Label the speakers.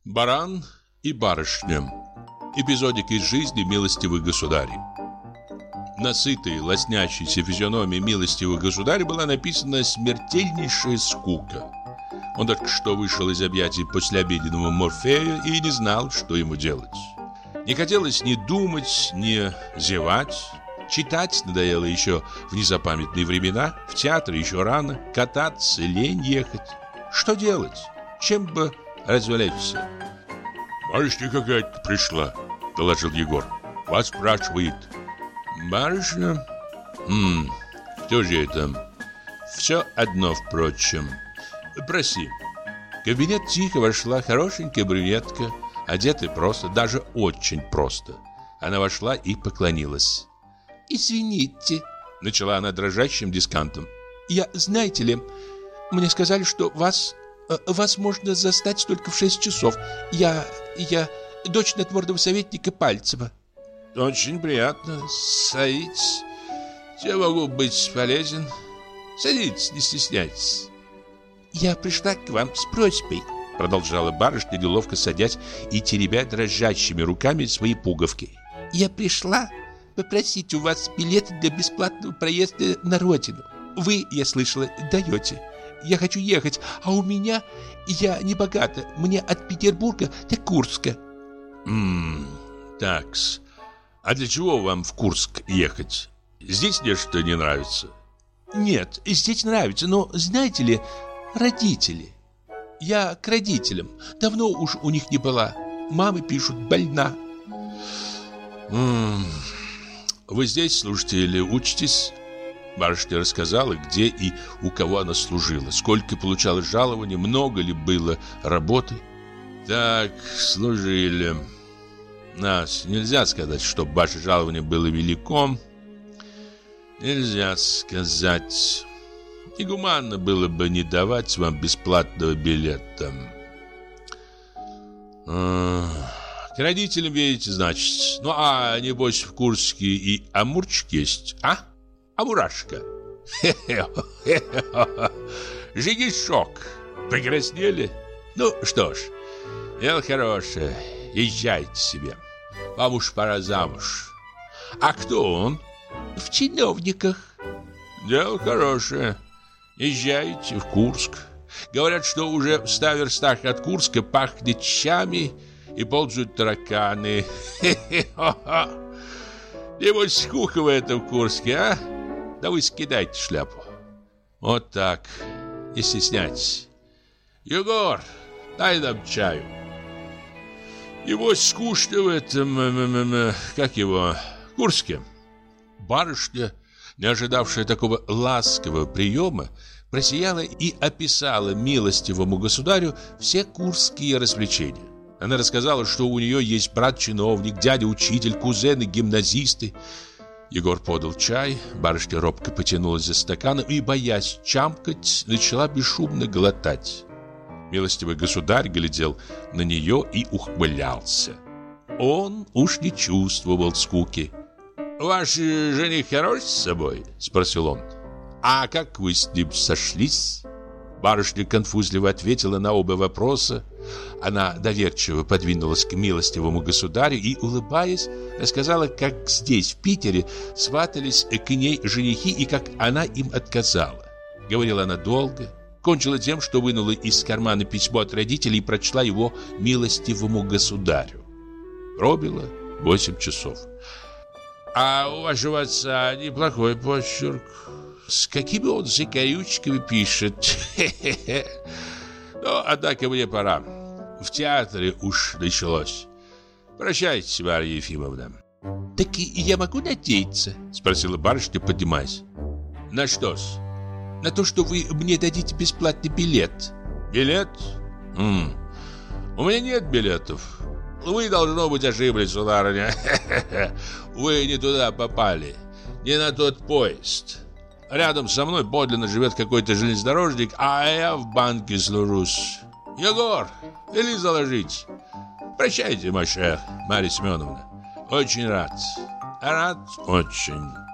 Speaker 1: Баран и барышня. Эпизодик из жизни милостивых государей. На сытой, лоснящейся физиономии милостивого государя была написана смертельнейшая скука. Он только что вышел из объятий послеобеденного Морфея и не знал, что ему делать. Не хотелось ни думать, ни зевать. Читать надоело еще в незапамятные времена, в театр еще рано, кататься, лень ехать. Что делать? Чем бы развлечься? «Барышня какая-то пришла», — доложил Егор. «Вас спрашивает». «Барышня? Кто же это? Все одно, впрочем. Проси». В кабинет тихо вошла хорошенькая брюнетка, одетая просто, даже очень просто. Она вошла и поклонилась. «Извините», — начала она дрожащим дискантом. «Я, знаете ли, мне сказали, что вас можно застать только в 6 часов. Я дочь надворного советника Пальцева». «Очень приятно. Садитесь. Я могу быть полезен. Садитесь, не стесняйтесь». «Я пришла к вам с просьбой», — продолжала барышня, неловко садясь и теребя дрожащими руками свои пуговки. «Я пришла попросить у вас билет для бесплатного проезда на родину. Вы, я слышала, даете. Я хочу ехать, а у меня... Я не богата. Мне от Петербурга до Курска». Такс. А для чего вам в Курск ехать? Здесь нечто не нравится? «Нет, здесь нравится, но, знаете ли, родители. Я к родителям. Давно уж у них не была. Мамы пишут, больна». Вы здесь служите или учитесь? Барышня рассказала, где и у кого она служила, сколько получала жалования, много ли было работы. Так, служили. Нас нельзя сказать, что ваше жалование было велико. Нельзя сказать. Негуманно было бы не давать вам бесплатного билета. К родителям едете, значит. Ну, а небось в Курске и амурчик есть, а? Амурашка. Женишок. Покраснели? Ну, что ж, дело хорошее. Езжайте себе. Вам уж пора замуж. А кто он? В чиновниках. Дело хорошее. Езжайте в Курск. Говорят, что уже в 100 верстах от Курска пахнет щами и ползают тараканы. Небось, скука в этом Курске, а? Да вы скидайте шляпу. Вот так. Не стесняйтесь. Егор, дай нам чаю. Небось, скучно в этом, как его, Курске. Барышня, не ожидавшая такого ласкового приема, просияла и описала милостивому государю все курские развлечения. Она рассказала, что у нее есть брат-чиновник, дядя-учитель, кузены-гимназисты. Егор подал чай, барышня робко потянулась за стаканом и, боясь чамкать, начала бесшумно глотать. Милостивый государь глядел на нее и ухмылялся. Он уж не чувствовал скуки. «Ваш жених хорош с собой?» — спросил он. «А как вы с ним сошлись?» Барышня конфузливо ответила на оба вопроса. Она доверчиво подвинулась к милостивому государю и, улыбаясь, рассказала, как здесь, в Питере, сватались к ней женихи и как она им отказала. Говорила она долго, кончила тем, что вынула из кармана письмо от родителей и прочла его милостивому государю. Пробило 8 часов. «А у вашего отца неплохой почерк. С какими он закорючками пишет. Ну, однако мне пора. В театре уж началось. Прощайте, Марья Ефимовна». «Так и я могу надеяться?» — спросила барышня, поднимаясь. «На что-с?» «На то, что вы мне дадите бесплатный билет». «Билет? У меня нет билетов. Вы, должно быть, ошиблись, сударыня. Вы не туда попали. Не на тот поезд. Рядом со мной подлинно живет какой-то железнодорожник, а я в банке служусь. Егор, вели заложить. Прощайте, Марья Семеновна. Очень рад. Рад очень».